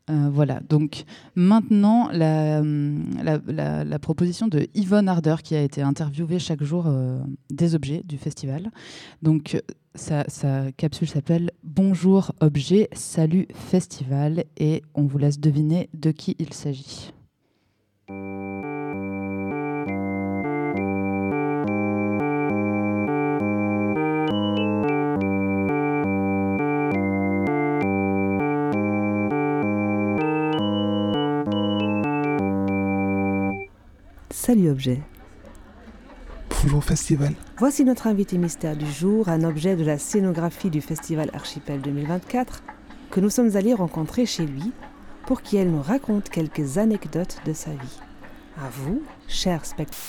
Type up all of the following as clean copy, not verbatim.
Voilà, donc maintenant, la proposition de Yvonne Harder qui a été interviewée chaque jour des objets du festival. Donc, sa capsule s'appelle Bonjour objet, salut festival et on vous laisse deviner de qui il s'agit. Salut objet. Bonjour festival. Voici notre invité mystère du jour, un objet de la scénographie du festival Archipel 2024 que nous sommes allés rencontrer chez lui pour qu'elle nous raconte quelques anecdotes de sa vie. À vous, chers spectateurs.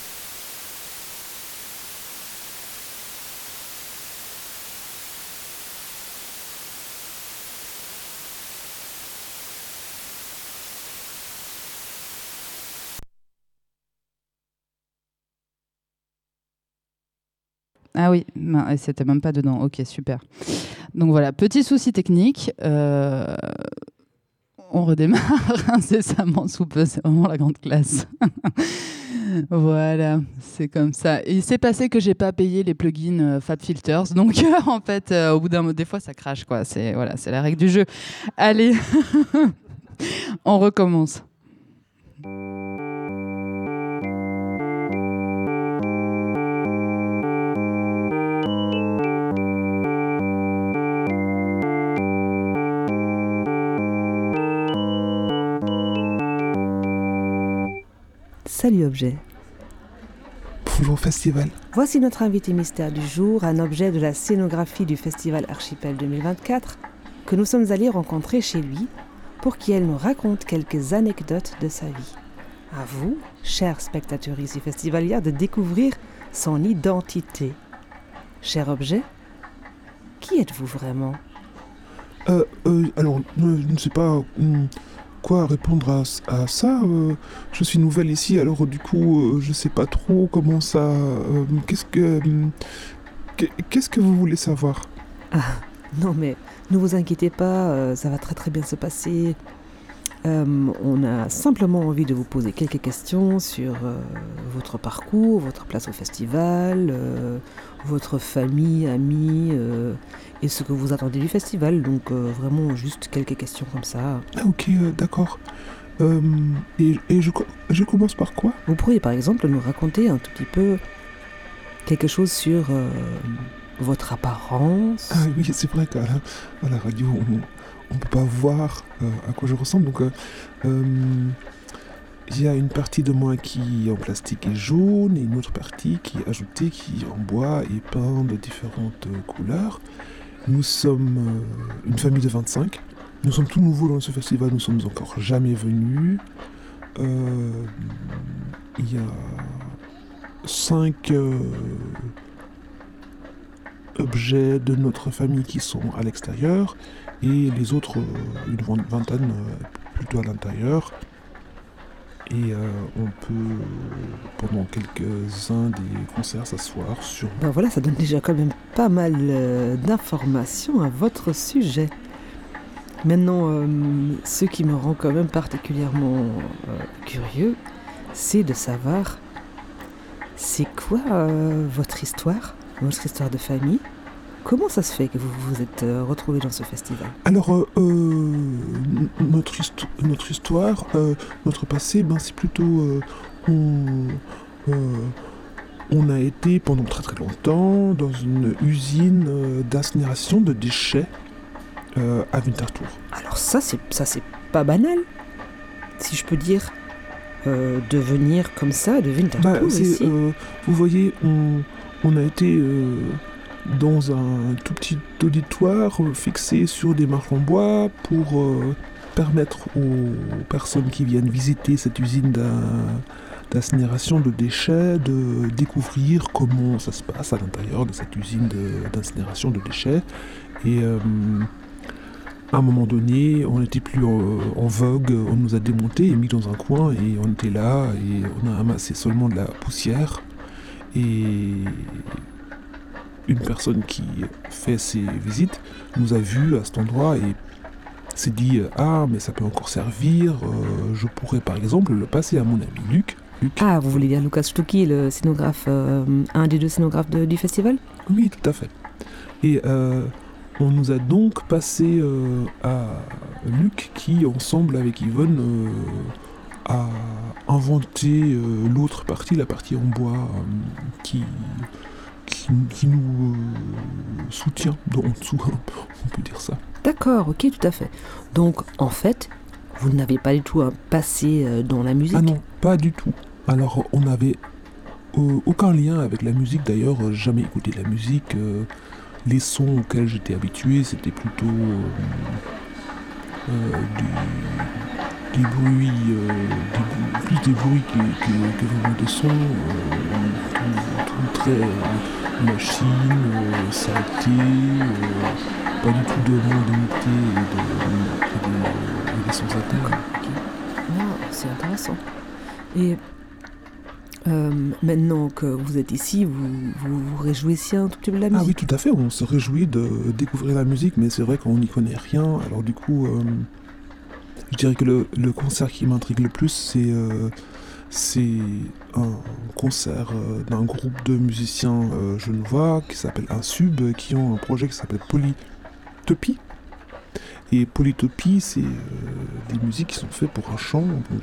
Ah oui, c'était même pas dedans. Ok, super. Donc voilà, petit souci technique. On redémarre incessamment sous peu, c'est vraiment la grande classe. Voilà, c'est comme ça. Et il s'est passé que j'ai pas payé les plugins FabFilters, donc en fait, au bout d'un moment, des fois, ça crache, quoi. C'est la règle du jeu. Allez, on recommence. Salut objet. Bonjour festival. Voici notre invité mystère du jour, un objet de la scénographie du festival Archipel 2024 que nous sommes allés rencontrer chez lui pour qu'elle nous raconte quelques anecdotes de sa vie. À vous, chers spectateurs ici festivalières, de découvrir son identité. Cher objet, qui êtes-vous vraiment ? Alors, je ne sais pas quoi répondre à ça. Je suis nouvelle ici, alors du coup, je sais pas trop comment ça... qu'est-ce que vous voulez savoir ? Non mais ne vous inquiétez pas, ça va très très bien se passer. On a simplement envie de vous poser quelques questions sur votre parcours, votre place au festival, votre famille, amis, et ce que vous attendez du festival. Donc vraiment juste quelques questions comme ça. Ah ok, d'accord. Et je commence par quoi ? Vous pourriez par exemple nous raconter un tout petit peu quelque chose sur votre apparence. Ah oui, c'est vrai qu'à la radio, on ne peut pas voir à quoi je ressemble. Donc, il y a une partie de moi qui en plastique est jaune et une autre partie qui est ajoutée, qui en bois et peint de différentes couleurs. Nous sommes une famille de 25. Nous sommes tout nouveaux dans ce festival, nous sommes encore jamais venus. Il y a 5 objets de notre famille qui sont à l'extérieur et les autres, une vingtaine, plutôt à l'intérieur. Et on peut, pendant quelques-uns des concerts, s'asseoir sur... Ben voilà, ça donne déjà quand même pas mal d'informations à votre sujet. Maintenant, ce qui me rend quand même particulièrement curieux, c'est de savoir, c'est quoi votre histoire de famille ? Comment ça se fait que vous vous êtes retrouvés dans ce festival ? Alors, notre histoire, notre passé, c'est plutôt... on a été pendant très très longtemps dans une usine d'incinération de déchets à Winterthur. Alors ça c'est pas banal, si je peux dire, de venir comme ça de Winterthur ici. Vous voyez, on a été... dans un tout petit auditoire fixé sur des marches en bois pour permettre aux personnes qui viennent visiter cette usine d'incinération de déchets de découvrir comment ça se passe à l'intérieur de cette usine d'incinération de déchets. Et à un moment donné, on n'était plus en vogue, on nous a démontés et mis dans un coin et on était là et on a amassé seulement de la poussière. Et une personne qui fait ses visites nous a vus à cet endroit et s'est dit ah mais ça peut encore servir, je pourrais par exemple le passer à mon ami Luc. Ah, vous voulez dire Lukas Stucki, le scénographe, un des deux scénographes du festival? Oui, tout à fait. Et on nous a donc passé à Luc qui, ensemble avec Yvonne, a inventé l'autre partie, la partie en bois, qui nous soutient en dessous, on peut dire ça. D'accord, ok, tout à fait. Donc, en fait, vous n'avez pas du tout un passé dans la musique? Ah non, pas du tout. Alors, on n'avait aucun lien avec la musique, d'ailleurs, jamais écouté de la musique. Les sons auxquels j'étais habitué, c'était plutôt des bruits, plus des bruits que vraiment des sons, tout très machine, saleté, pas du tout de modernité et des sons internes. Ah, c'est intéressant. Et maintenant que vous êtes ici, vous réjouissez un tout petit peu de la musique? Ah oui, tout à fait, on se réjouit de découvrir la musique, mais c'est vrai qu'on n'y connaît rien, alors du coup, je dirais que le concert qui m'intrigue le plus, c'est un concert d'un groupe de musiciens genevois qui s'appelle Insub, qui ont un projet qui s'appelle Polytopie. Et Polytopie, c'est des musiques qui sont faites pour un chant, donc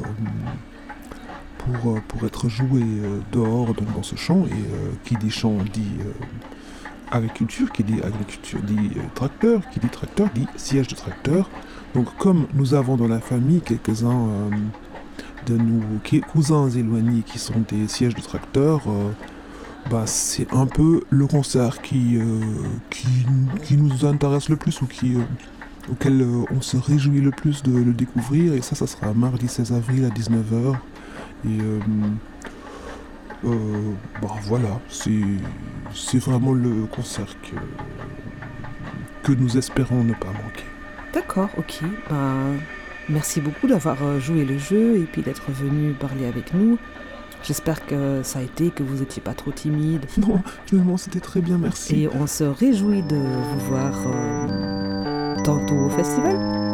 pour être joué dehors donc dans ce champ, et qui dit chant dit agriculture, qui dit agriculture dit tracteur, qui dit tracteur dit siège de tracteur. Donc comme nous avons dans la famille quelques-uns de nos cousins éloignés qui sont des sièges de tracteur, c'est un peu le concert qui nous intéresse le plus, ou auquel on se réjouit le plus de le découvrir, et ça sera mardi 16 avril à 19h. Et voilà, c'est vraiment le concert que nous espérons ne pas manquer. D'accord, ok. Merci beaucoup d'avoir joué le jeu et puis d'être venu parler avec nous. J'espère que ça a été, que vous n'étiez pas trop timide. Non, finalement c'était très bien, merci. Et on se réjouit de vous voir tantôt au festival.